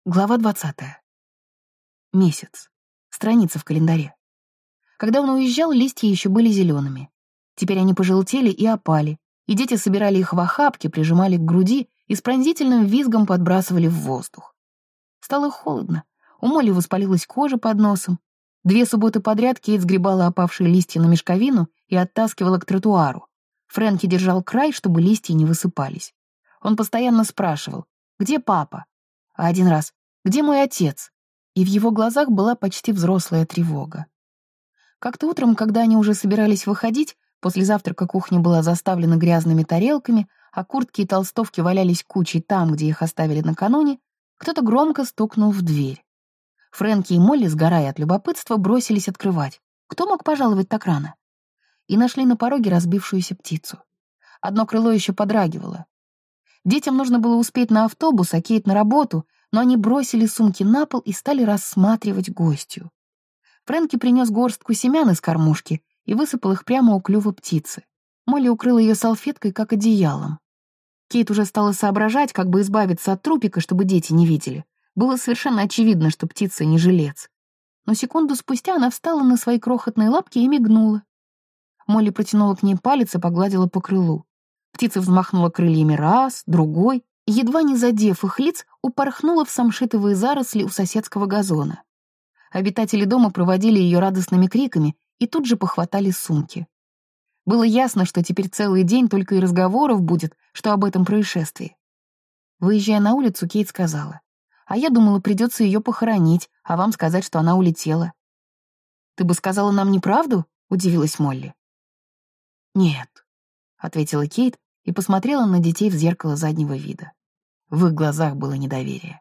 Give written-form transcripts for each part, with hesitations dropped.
Глава 20. Месяц. Страница в календаре. Когда он уезжал, листья еще были зелеными. Теперь они пожелтели и опали, и дети собирали их в охапки, прижимали к груди и с пронзительным визгом подбрасывали в воздух. Стало холодно. У Молли воспалилась кожа под носом. 2 субботы подряд Кейт сгребала опавшие листья на мешковину и оттаскивала к тротуару. Фрэнки держал край, чтобы листья не высыпались. Он постоянно спрашивал: «Где папа?» А один раз: «Где мой отец?» И в его глазах была почти взрослая тревога. Как-то утром, когда они уже собирались выходить, после завтрака кухня была заставлена грязными тарелками, а куртки и толстовки валялись кучей там, где их оставили накануне, кто-то громко стукнул в дверь. Фрэнки и Молли, сгорая от любопытства, бросились открывать. Кто мог пожаловать так рано? И нашли на пороге разбившуюся птицу. Одно крыло еще подрагивало. Детям нужно было успеть на автобус, а Кейт на работу, но они бросили сумки на пол и стали рассматривать гостью. Фрэнки принес горстку семян из кормушки и высыпал их прямо у клюва птицы. Молли укрыла ее салфеткой, как одеялом. Кейт уже стала соображать, как бы избавиться от трупика, чтобы дети не видели. Было совершенно очевидно, что птица не жилец. Но секунду спустя она встала на свои крохотные лапки и мигнула. Молли протянула к ней палец и погладила по крылу. Птица взмахнула крыльями раз, другой, и, едва не задев их лиц, упорхнула в самшитовые заросли у соседского газона. Обитатели дома проводили ее радостными криками и тут же похватали сумки. Было ясно, что теперь целый день только и разговоров будет, что об этом происшествии. Выезжая на улицу, Кейт сказала: «А я думала, придется ее похоронить, а вам сказать, что она улетела». «Ты бы сказала нам неправду?» — удивилась Молли. «Нет», — ответила Кейт и посмотрела на детей в зеркало заднего вида. В их глазах было недоверие.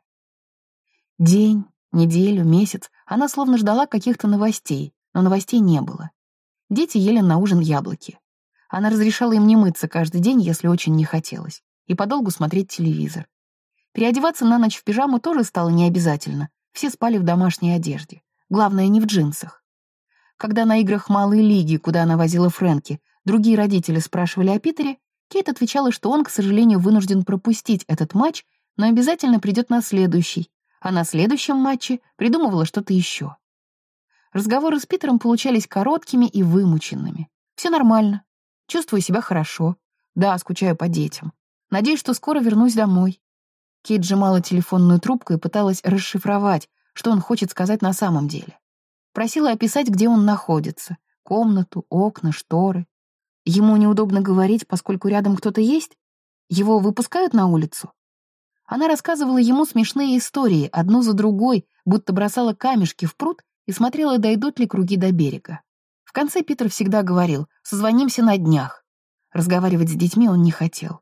День, неделю, месяц она словно ждала каких-то новостей, но новостей не было. Дети ели на ужин яблоки. Она разрешала им не мыться каждый день, если очень не хотелось, и подолгу смотреть телевизор. Переодеваться на ночь в пижаму тоже стало необязательно, все спали в домашней одежде, главное, не в джинсах. Когда на играх малой лиги, куда она возила Фрэнки, другие родители спрашивали о Питере, Кейт отвечала, что он, к сожалению, вынужден пропустить этот матч, но обязательно придет на следующий, а на следующем матче придумывала что-то еще. Разговоры с Питером получались короткими и вымученными. Все нормально. Чувствую себя хорошо. Да, скучаю по детям. Надеюсь, что скоро вернусь домой. Кейт сжимала телефонную трубку и пыталась расшифровать, что он хочет сказать на самом деле. Просила описать, где он находится. Комнату, окна, шторы. Ему неудобно говорить, поскольку рядом кто-то есть? Его выпускают на улицу? Она рассказывала ему смешные истории, одну за другой, будто бросала камешки в пруд и смотрела, дойдут ли круги до берега. В конце Питер всегда говорил: «Созвонимся на днях». Разговаривать с детьми он не хотел.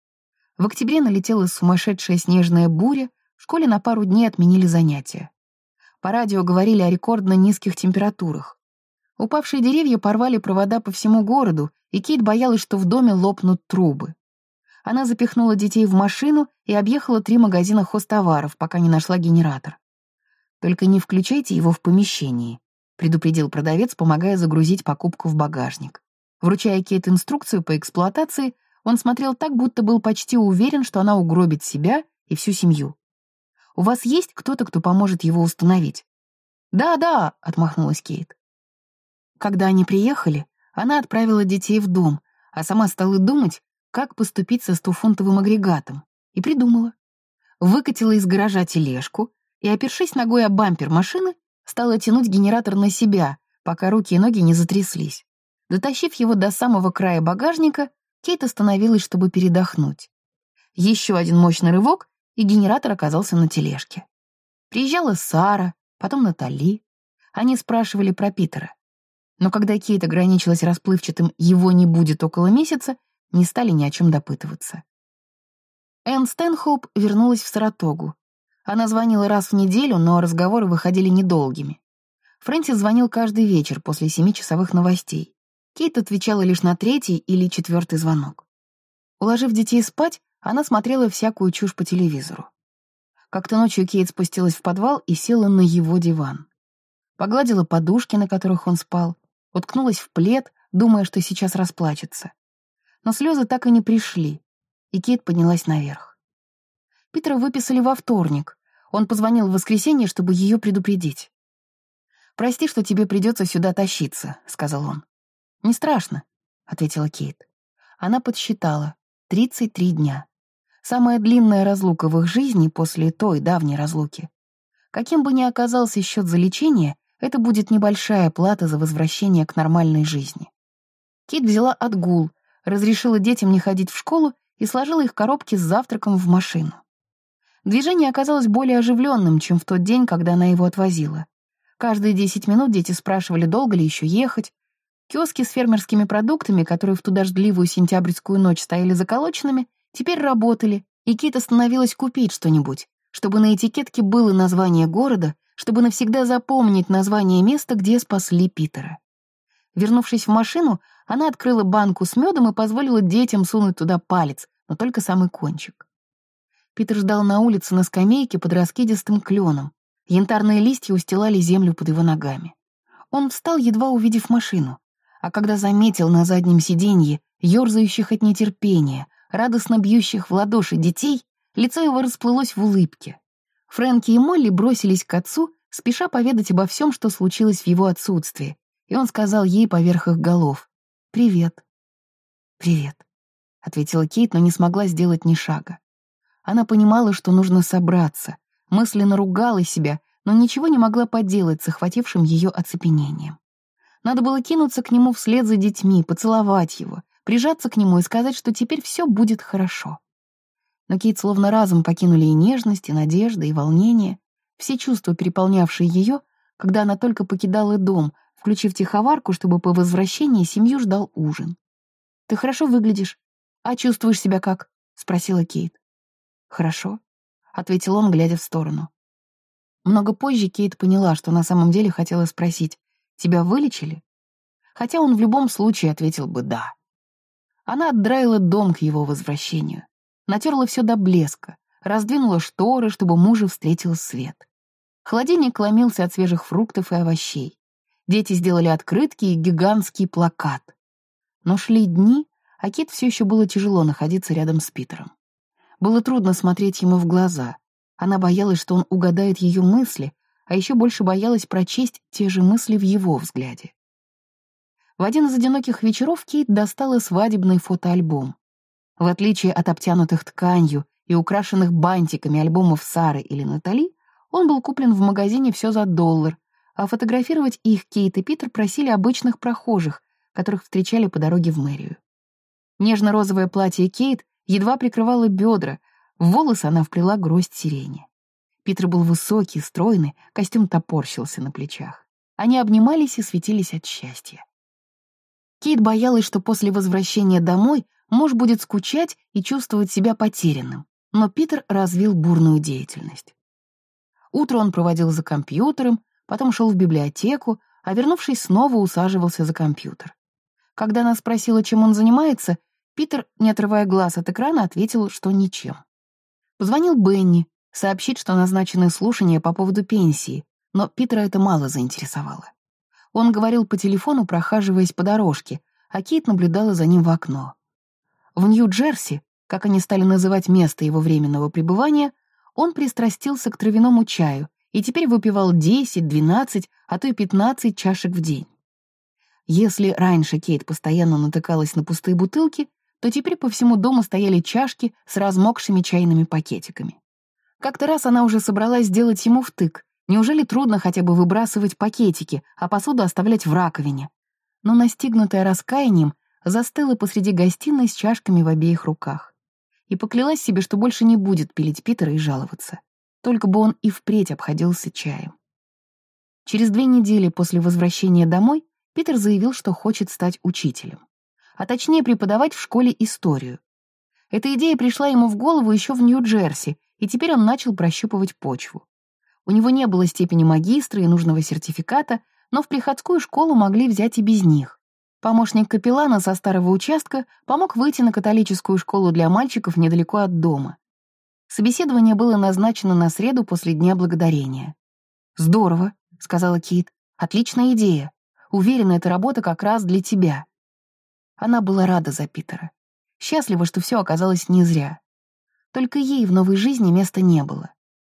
В октябре налетела сумасшедшая снежная буря, в школе на пару дней отменили занятия. По радио говорили о рекордно низких температурах. Упавшие деревья порвали провода по всему городу, и Кейт боялась, что в доме лопнут трубы. Она запихнула детей в машину и объехала 3 магазина хозтоваров, пока не нашла генератор. «Только не включайте его в помещении», — предупредил продавец, помогая загрузить покупку в багажник. Вручая Кейт инструкцию по эксплуатации, он смотрел так, будто был почти уверен, что она угробит себя и всю семью. «У вас есть кто-то, кто поможет его установить?» «Да», — отмахнулась Кейт. Когда они приехали, она отправила детей в дом, а сама стала думать, как поступить со 100-фунтовым агрегатом, и придумала. Выкатила из гаража тележку и, опершись ногой о бампер машины, стала тянуть генератор на себя, пока руки и ноги не затряслись. Дотащив его до самого края багажника, Кейт остановилась, чтобы передохнуть. Еще один мощный рывок, и генератор оказался на тележке. Приезжала Сара, потом Натали. Они спрашивали про Питера. Но когда Кейт ограничилась расплывчатым «его не будет около месяца», не стали ни о чем допытываться. Энн Стэнхоуп вернулась в Саратогу. Она звонила раз в неделю, но разговоры выходили недолгими. Фрэнсис звонил каждый вечер после 7-часовых новостей. Кейт отвечала лишь на 3-й или 4-й звонок. Уложив детей спать, она смотрела всякую чушь по телевизору. Как-то ночью Кейт спустилась в подвал и села на его диван. Погладила подушки, на которых он спал, уткнулась в плед, думая, что сейчас расплачется. Но слезы так и не пришли, и Кейт поднялась наверх. Питера выписали во вторник. Он позвонил в воскресенье, чтобы ее предупредить. «Прости, что тебе придется сюда тащиться», — сказал он. «Не страшно», — ответила Кейт. Она подсчитала. 33 дня. Самая длинная разлука в их жизни после той давней разлуки. Каким бы ни оказался счет за лечение, это будет небольшая плата за возвращение к нормальной жизни. Кейт взяла отгул, разрешила детям не ходить в школу и сложила их коробки с завтраком в машину. Движение оказалось более оживленным, чем в тот день, когда она его отвозила. Каждые 10 минут дети спрашивали, долго ли еще ехать. Киоски с фермерскими продуктами, которые в ту дождливую сентябрьскую ночь стояли заколоченными, теперь работали, и Кейт остановилась купить что-нибудь, чтобы на этикетке было название города, чтобы навсегда запомнить название места, где спасли Питера. Вернувшись в машину, она открыла банку с медом и позволила детям сунуть туда палец, но только самый кончик. Питер ждал на улице на скамейке под раскидистым кленом. Янтарные листья устилали землю под его ногами. Он встал, едва увидев машину, а когда заметил на заднем сиденье ёрзающих от нетерпения, радостно бьющих в ладоши детей, лицо его расплылось в улыбке. Фрэнки и Молли бросились к отцу, спеша поведать обо всем, что случилось в его отсутствии, и он сказал ей поверх их голов: «Привет». «Привет», — ответила Кейт, но не смогла сделать ни шага. Она понимала, что нужно собраться, мысленно ругала себя, но ничего не могла поделать с охватившим ее оцепенением. Надо было кинуться к нему вслед за детьми, поцеловать его, прижаться к нему и сказать, что теперь все будет хорошо. Но Кейт словно разом покинули и нежность, и надежда, и волнение, все чувства, переполнявшие ее, когда она только покидала дом, включив тиховарку, чтобы по возвращении семью ждал ужин. «Ты хорошо выглядишь. А чувствуешь себя как?» — спросила Кейт. «Хорошо», — ответил он, глядя в сторону. Много позже Кейт поняла, что на самом деле хотела спросить: «Тебя вылечили?» Хотя он в любом случае ответил бы «да». Она отдраила дом к его возвращению, натерла все до блеска, раздвинула шторы, чтобы мужа встретил свет. Холодильник ломился от свежих фруктов и овощей. Дети сделали открытки и гигантский плакат. Но шли дни, а Кейт все еще было тяжело находиться рядом с Питером. Было трудно смотреть ему в глаза. Она боялась, что он угадает ее мысли, а еще больше боялась прочесть те же мысли в его взгляде. В один из одиноких вечеров Кейт достала свадебный фотоальбом. В отличие от обтянутых тканью и украшенных бантиками альбомов Сары или Натали, он был куплен в магазине всё за $1, а фотографировать их Кейт и Питер просили обычных прохожих, которых встречали по дороге в мэрию. Нежно-розовое платье Кейт едва прикрывало бедра, в волосы она вплела гроздь сирени. Питер был высокий, стройный, костюм топорщился на плечах. Они обнимались и светились от счастья. Кейт боялась, что после возвращения домой муж будет скучать и чувствовать себя потерянным, но Питер развил бурную деятельность. Утро он проводил за компьютером, потом шел в библиотеку, а вернувшись, снова усаживался за компьютер. Когда она спросила, чем он занимается, Питер, не отрывая глаз от экрана, ответил, что ничем. Позвонил Бенни, сообщить, что назначены слушания по поводу пенсии, но Питера это мало заинтересовало. Он говорил по телефону, прохаживаясь по дорожке, а Кейт наблюдала за ним в окно. В Нью-Джерси, как они стали называть место его временного пребывания, он пристрастился к травяному чаю и теперь выпивал 10, 12, а то и 15 чашек в день. Если раньше Кейт постоянно натыкалась на пустые бутылки, то теперь по всему дому стояли чашки с размокшими чайными пакетиками. Как-то раз она уже собралась сделать ему втык. Неужели трудно хотя бы выбрасывать пакетики, а посуду оставлять в раковине? Но, настигнутая раскаянием, застыла посреди гостиной с чашками в обеих руках. И поклялась себе, что больше не будет пилить Питера и жаловаться. Только бы он и впредь обходился чаем. Через 2 недели после возвращения домой Питер заявил, что хочет стать учителем. А точнее преподавать в школе историю. Эта идея пришла ему в голову еще в Нью-Джерси, и теперь он начал прощупывать почву. У него не было степени магистра и нужного сертификата, но в приходскую школу могли взять и без них. Помощник капеллана со старого участка помог выйти на католическую школу для мальчиков недалеко от дома. Собеседование было назначено на среду после Дня Благодарения. «Здорово», — сказала Кейт, — «отличная идея. Уверена, эта работа как раз для тебя». Она была рада за Питера. Счастлива, что все оказалось не зря. Только ей в новой жизни места не было.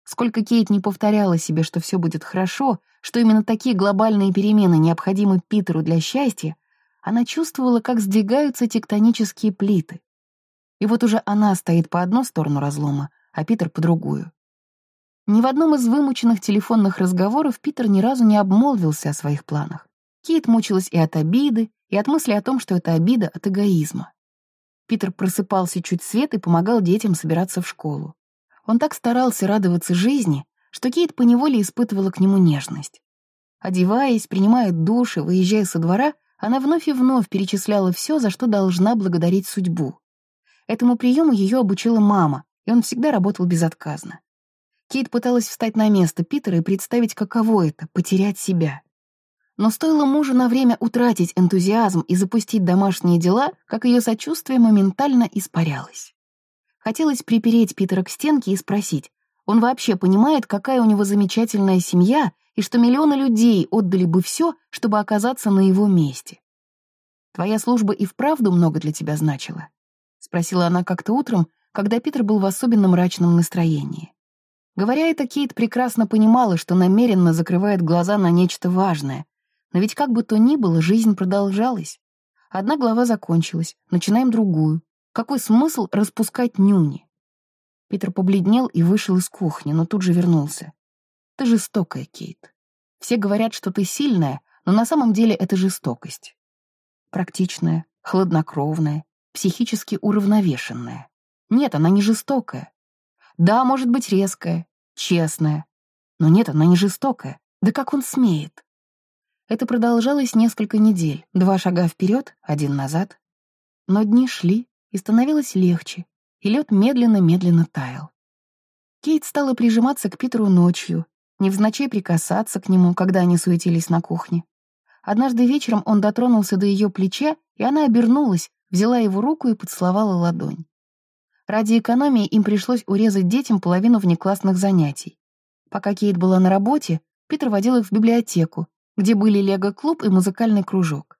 Сколько Кейт не повторяла себе, что все будет хорошо, что именно такие глобальные перемены необходимы Питеру для счастья, она чувствовала, как сдвигаются тектонические плиты. И вот уже она стоит по одну сторону разлома, а Питер по другую. Ни в одном из вымученных телефонных разговоров Питер ни разу не обмолвился о своих планах. Кейт мучилась и от обиды, и от мысли о том, что это обида от эгоизма. Питер просыпался чуть свет и помогал детям собираться в школу. Он так старался радоваться жизни, что Кейт поневоле испытывала к нему нежность. Одеваясь, принимая душ и выезжая со двора, она вновь и вновь перечисляла все, за что должна благодарить судьбу. Этому приему ее обучила мама, и он всегда работал безотказно. Кейт пыталась встать на место Питера и представить, каково это — потерять себя. Но стоило мужу на время утратить энтузиазм и запустить домашние дела, как ее сочувствие моментально испарялось. Хотелось припереть Питера к стенке и спросить, он вообще понимает, какая у него замечательная семья и что миллионы людей отдали бы все, чтобы оказаться на его месте. «Твоя служба и вправду много для тебя значила?» — спросила она как-то утром, когда Питер был в особенно мрачном настроении. Говоря это, Кейт прекрасно понимала, что намеренно закрывает глаза на нечто важное, но ведь как бы то ни было, жизнь продолжалась. Одна глава закончилась, начинаем другую. Какой смысл распускать нюни? Питер побледнел и вышел из кухни, но тут же вернулся. Ты жестокая, Кейт. Все говорят, что ты сильная, но на самом деле это жестокость. Практичная, хладнокровная, психически уравновешенная. Нет, она не жестокая. Да, может быть, резкая, честная. Но нет, она не жестокая. Да как он смеет? Это продолжалось несколько недель. 2 шага вперед, 1 назад. Но дни шли, и становилось легче, и лед медленно-медленно таял. Кейт стала прижиматься к Питеру ночью, невзначай прикасаться к нему, когда они суетились на кухне. Однажды вечером он дотронулся до ее плеча, и она обернулась, взяла его руку и поцеловала ладонь. Ради экономии им пришлось урезать детям половину внеклассных занятий. Пока Кейт была на работе, Питер водил их в библиотеку, где были лего-клуб и музыкальный кружок.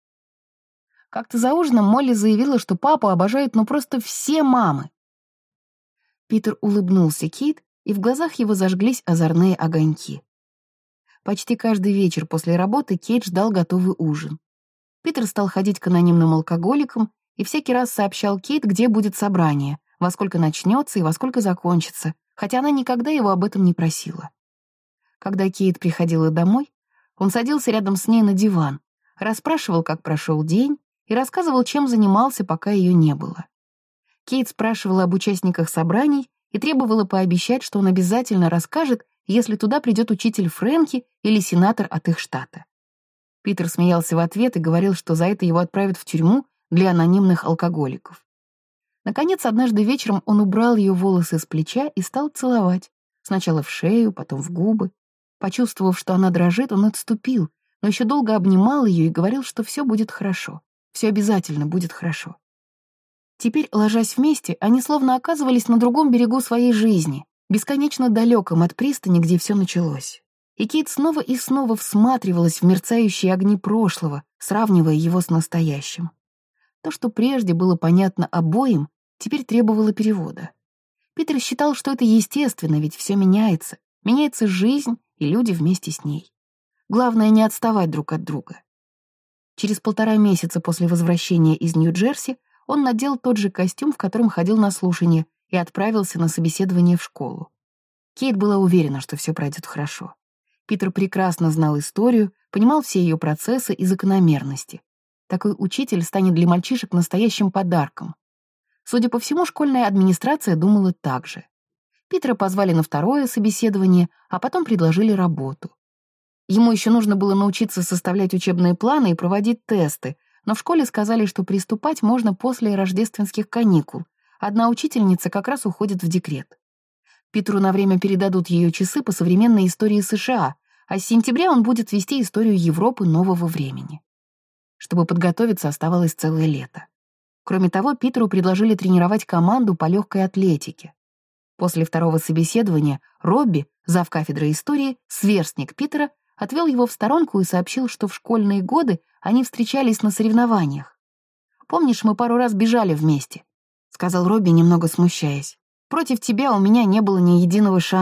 Как-то за ужином Молли заявила, что папу обожают просто все мамы. Питер улыбнулся Кейт, и в глазах его зажглись озорные огоньки. Почти каждый вечер после работы Кейт ждал готовый ужин. Питер стал ходить к анонимным алкоголикам и всякий раз сообщал Кейт, где будет собрание, во сколько начнется и во сколько закончится, хотя она никогда его об этом не просила. Когда Кейт приходила домой, он садился рядом с ней на диван, расспрашивал, как прошел день, и рассказывал, чем занимался, пока ее не было. Кейт спрашивала об участниках собраний и требовала пообещать, что он обязательно расскажет, если туда придет учитель Фрэнки или сенатор от их штата. Питер смеялся в ответ и говорил, что за это его отправят в тюрьму для анонимных алкоголиков. Наконец, однажды вечером он убрал ее волосы с плеча и стал целовать. Сначала в шею, потом в губы. Почувствовав, что она дрожит, он отступил, но еще долго обнимал ее и говорил, что все будет хорошо. Все обязательно будет хорошо. Теперь, ложась вместе, они словно оказывались на другом берегу своей жизни, бесконечно далеком от пристани, где все началось. И Кейт снова и снова всматривалась в мерцающие огни прошлого, сравнивая его с настоящим. То, что прежде было понятно обоим, теперь требовало перевода. Питер считал, что это естественно, ведь все меняется. Меняется жизнь и люди вместе с ней. Главное — не отставать друг от друга. Через 1,5 месяца после возвращения из Нью-Джерси он надел тот же костюм, в котором ходил на слушание, и отправился на собеседование в школу. Кейт была уверена, что все пройдет хорошо. Питер прекрасно знал историю, понимал все ее процессы и закономерности. Такой учитель станет для мальчишек настоящим подарком. Судя по всему, школьная администрация думала так же. Питера позвали на 2-е собеседование, а потом предложили работу. Ему еще нужно было научиться составлять учебные планы и проводить тесты, но в школе сказали, что приступать можно после рождественских каникул. Одна учительница как раз уходит в декрет. Питеру на время передадут ее часы по современной истории США, а с сентября он будет вести историю Европы нового времени. Чтобы подготовиться, оставалось целое лето. Кроме того, Питеру предложили тренировать команду по легкой атлетике. После 2-го собеседования Робби, завкафедры истории, сверстник Питера, отвел его в сторонку и сообщил, что в школьные годы они встречались на соревнованиях. «Помнишь, мы пару раз бежали вместе?» — сказал Робби, немного смущаясь. «Против тебя у меня не было ни единого шанса.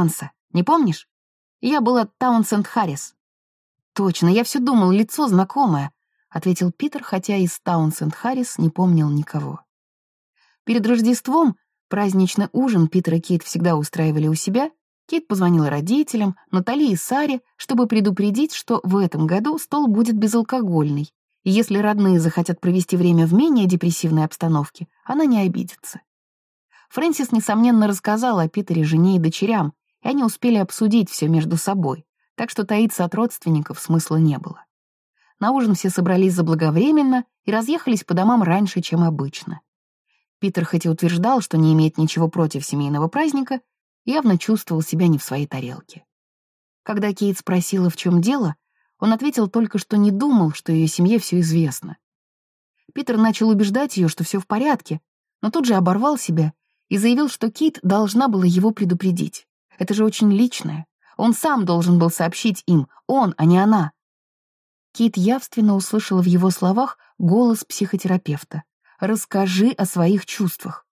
Не помнишь? Я была Таунсенд Харрис». «Точно, я все думал, лицо знакомое», — ответил Питер, хотя из Таунсенд Харрис не помнил никого. Перед Рождеством праздничный ужин Питер и Кейт всегда устраивали у себя. Кейт позвонила родителям, Натали и Саре, чтобы предупредить, что в этом году стол будет безалкогольный, и если родные захотят провести время в менее депрессивной обстановке, она не обидится. Фрэнсис, несомненно, рассказала о Питере жене и дочерям, и они успели обсудить все между собой, так что таиться от родственников смысла не было. На ужин все собрались заблаговременно и разъехались по домам раньше, чем обычно. Питер хоть и утверждал, что не имеет ничего против семейного праздника, явно чувствовал себя не в своей тарелке. Когда Кейт спросила, в чем дело, он ответил только, что не думал, что ее семье все известно. Питер начал убеждать ее, что все в порядке, но тут же оборвал себя и заявил, что Кейт должна была его предупредить. Это же очень личное. Он сам должен был сообщить им, он, а не она. Кейт явственно услышала в его словах голос психотерапевта. «Расскажи о своих чувствах».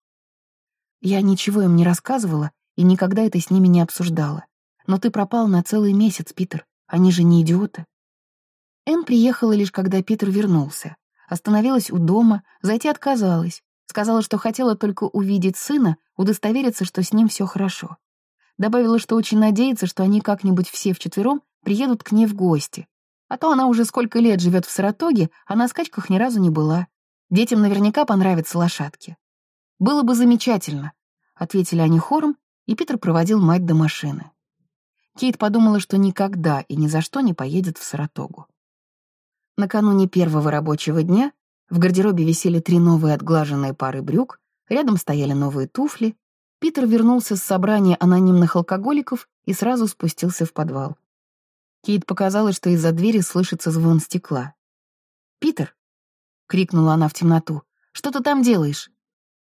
«Я ничего им не рассказывала и никогда это с ними не обсуждала. Но ты пропал на целый месяц, Питер. Они же не идиоты». Энн приехала лишь когда Питер вернулся. Остановилась у дома, зайти отказалась. Сказала, что хотела только увидеть сына, удостовериться, что с ним все хорошо. Добавила, что очень надеется, что они как-нибудь все вчетвером приедут к ней в гости. А то она уже сколько лет живет в Саратоге, а на скачках ни разу не была. Детям наверняка понравятся лошадки. «Было бы замечательно», — ответили они хором, и Питер проводил мать до машины. Кейт подумала, что никогда и ни за что не поедет в Саратогу. Накануне первого рабочего дня в гардеробе висели 3 новые отглаженные пары брюк, рядом стояли новые туфли. Питер вернулся с собрания анонимных алкоголиков и сразу спустился в подвал. Кейт показалось, что из-за двери слышится звон стекла. «Питер!» — крикнула она в темноту. «Что ты там делаешь?»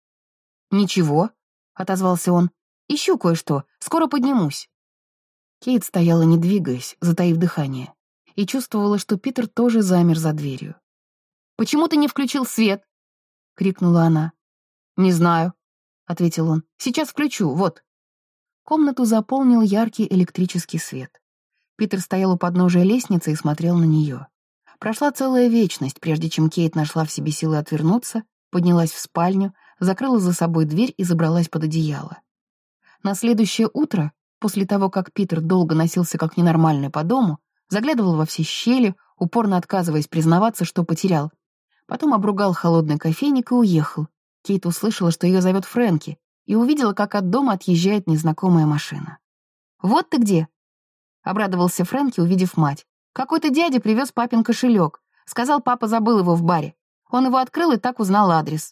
«Ничего», — отозвался он. «Ищу кое-что. Скоро поднимусь». Кейт стояла, не двигаясь, затаив дыхание, и чувствовала, что Питер тоже замер за дверью. «Почему ты не включил свет?» — крикнула она. «Не знаю», — ответил он. «Сейчас включу, вот». Комнату заполнил яркий электрический свет. Питер стоял у подножия лестницы и смотрел на нее. Прошла целая вечность, прежде чем Кейт нашла в себе силы отвернуться, поднялась в спальню, закрыла за собой дверь и забралась под одеяло. На следующее утро, после того, как Питер долго носился как ненормальный по дому, заглядывал во все щели, упорно отказываясь признаваться, что потерял, потом обругал холодный кофейник и уехал. Кейт услышала, что ее зовет Фрэнки, и увидела, как от дома отъезжает незнакомая машина. «Вот ты где!» — обрадовался Фрэнки, увидев мать. «Какой-то дядя привез папин кошелек. Сказал, папа забыл его в баре. Он его открыл и так узнал адрес».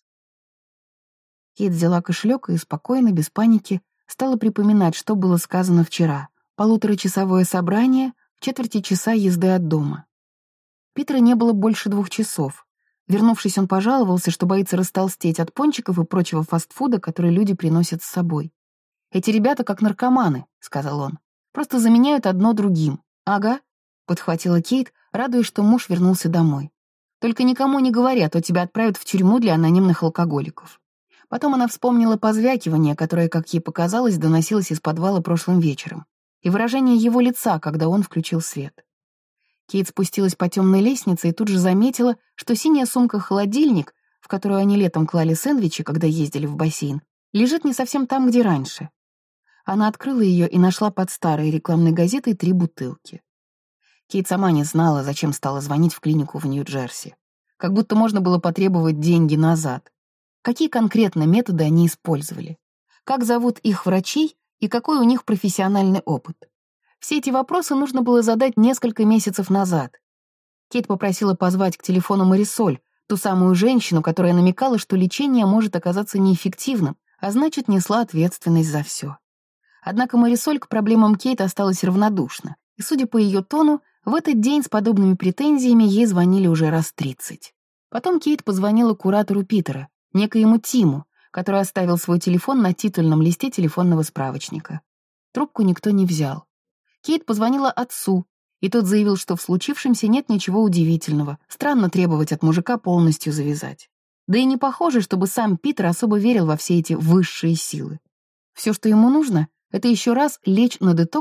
Кейт взяла кошелек и спокойно, без паники, стала припоминать, что было сказано вчера. 1,5-часовое собрание, в 1/4 часа езды от дома. Питера не было больше 2 часов. Вернувшись, он пожаловался, что боится растолстеть от пончиков и прочего фастфуда, который люди приносят с собой. «Эти ребята как наркоманы», — сказал он. «Просто заменяют одно другим». «Ага», — подхватила Кейт, радуясь, что муж вернулся домой. «Только никому не говори, а то тебя отправят в тюрьму для анонимных алкоголиков». Потом она вспомнила позвякивание, которое, как ей показалось, доносилось из подвала прошлым вечером, и выражение его лица, когда он включил свет. Кейт спустилась по темной лестнице и тут же заметила, что синяя сумка-холодильник, в которую они летом клали сэндвичи, когда ездили в бассейн, лежит не совсем там, где раньше. Она открыла ее и нашла под старой рекламной газетой 3 бутылки. Кейт сама не знала, зачем стала звонить в клинику в Нью-Джерси. Как будто можно было потребовать деньги назад. Какие конкретно методы они использовали? Как зовут их врачей и какой у них профессиональный опыт? Все эти вопросы нужно было задать несколько месяцев назад. Кейт попросила позвать к телефону Марисоль, ту самую женщину, которая намекала, что лечение может оказаться неэффективным, а значит, несла ответственность за все. Однако Марисоль к проблемам Кейт осталась равнодушна, и, судя по ее тону, в этот день с подобными претензиями ей звонили уже раз 30. Потом Кейт позвонила куратору Питера, некоему Тиму, который оставил свой телефон на титульном листе телефонного справочника. Трубку никто не взял. Кейт позвонила отцу, и тот заявил, что в случившемся нет ничего удивительного, странно требовать от мужика полностью завязать. Да и не похоже, чтобы сам Питер особо верил во все эти высшие силы. Все, что ему нужно, это еще раз лечь на детокс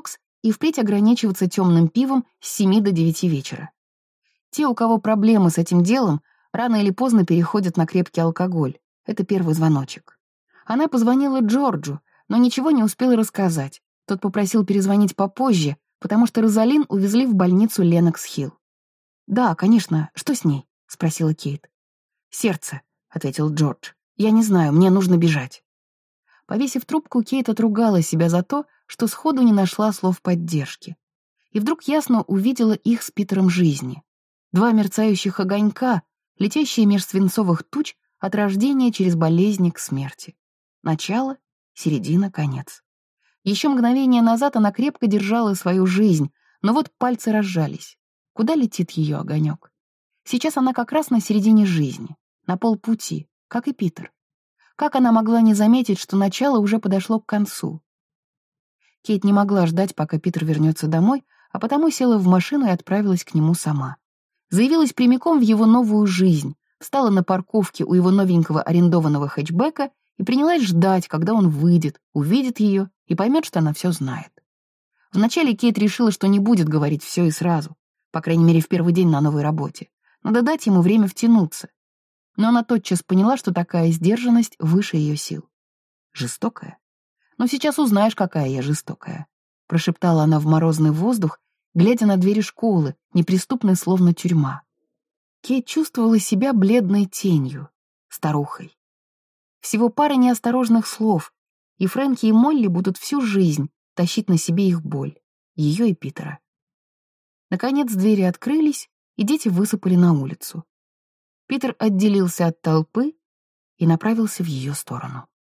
и впредь ограничиваться темным пивом с 7 до 9 вечера. Те, у кого проблемы с этим делом, рано или поздно переходят на крепкий алкоголь. Это первый звоночек. Она позвонила Джорджу, но ничего не успела рассказать. Тот попросил перезвонить попозже, потому что Розалин увезли в больницу Ленокс-Хилл. «Да, конечно. Что с ней?» — спросила Кейт. «Сердце», — ответил Джордж. «Я не знаю, мне нужно бежать». Повесив трубку, Кейт отругала себя за то, что сходу не нашла слов поддержки. И вдруг ясно увидела их с Питером жизни. Два мерцающих огонька, летящие меж свинцовых туч от рождения через болезни к смерти. Начало, середина, конец. Еще мгновение назад она крепко держала свою жизнь, но вот пальцы разжались. Куда летит ее огонек? Сейчас она как раз на середине жизни, на полпути, как и Питер. Как она могла не заметить, что начало уже подошло к концу? Кейт не могла ждать, пока Питер вернется домой, а потому села в машину и отправилась к нему сама. Заявилась прямиком в его новую жизнь, встала на парковке у его новенького арендованного хэтчбека и принялась ждать, когда он выйдет, увидит ее и поймет, что она все знает. Вначале Кейт решила, что не будет говорить все и сразу, по крайней мере, в первый день на новой работе. Надо дать ему время втянуться. Но она тотчас поняла, что такая сдержанность выше ее сил. Жестокая? Но сейчас узнаешь, какая я жестокая, прошептала она в морозный воздух, глядя на двери школы, неприступной словно тюрьма. Кейт чувствовала себя бледной тенью, старухой. Всего пара неосторожных слов, и Фрэнки и Молли будут всю жизнь тащить на себе их боль, ее и Питера. Наконец двери открылись, и дети высыпали на улицу. Питер отделился от толпы и направился в ее сторону.